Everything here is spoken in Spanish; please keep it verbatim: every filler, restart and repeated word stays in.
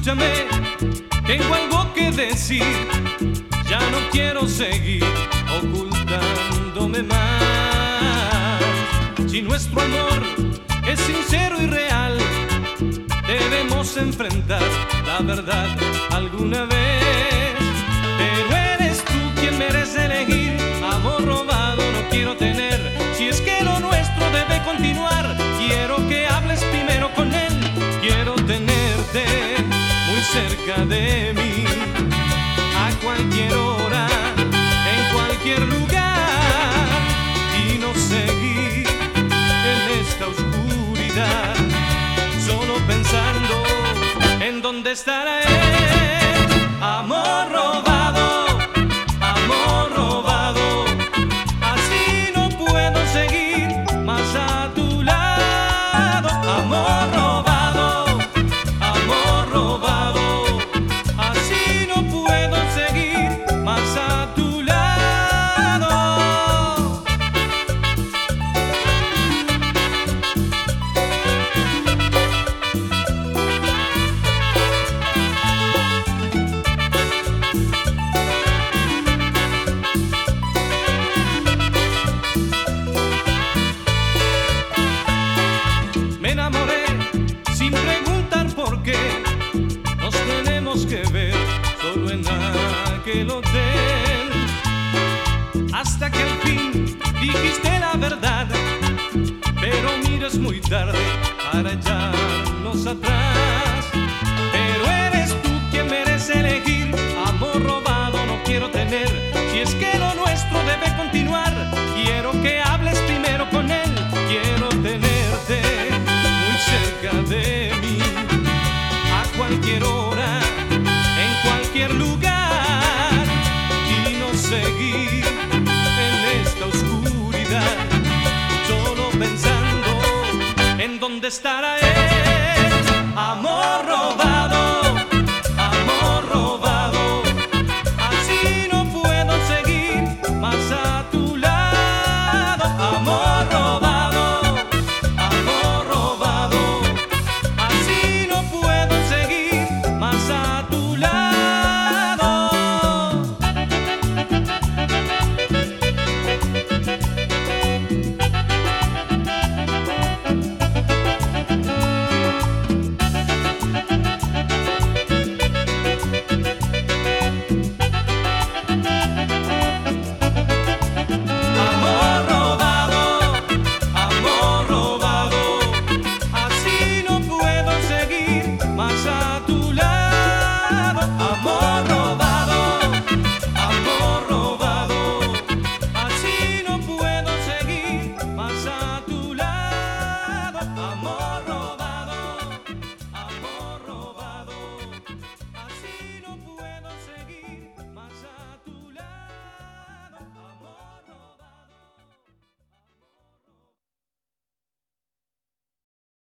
Escúchame, tengo algo que decir. Ya no quiero seguir ocultándome más. Si nuestro amor es sincero y real, debemos enfrentar la verdad alguna vez. Pero eres tú quien merece elegir. Amor robado no quiero tener. Si es que lo nuestro debe continuar, quiero que hables primero con él. Quiero tenerte muy cerca de mí, a cualquier hora, en cualquier lugar, y no seguir en esta oscuridad, solo pensando en dónde estará él. Amor robado, amor robado, así no puedo seguir más a tu lado. Amor robado, amor robado, así no puedo seguir más a tu lado. Me enamoré sin preguntar por qué. Nos tenemos que ver solo en aquel hotel, hasta que al fin dijiste la verdad. Pero mira, es muy tarde para echarnos atrás. Pero eres tú quien merece elegir. Amor robado no quiero tener. Si es que lo nuestro debe continuar, quiero que hables primero con él. Quiero tenerte muy cerca de mí, a cualquier hora, en cualquier lugar, y no seguir en esta oscuridad, solo pensando en dónde estará él.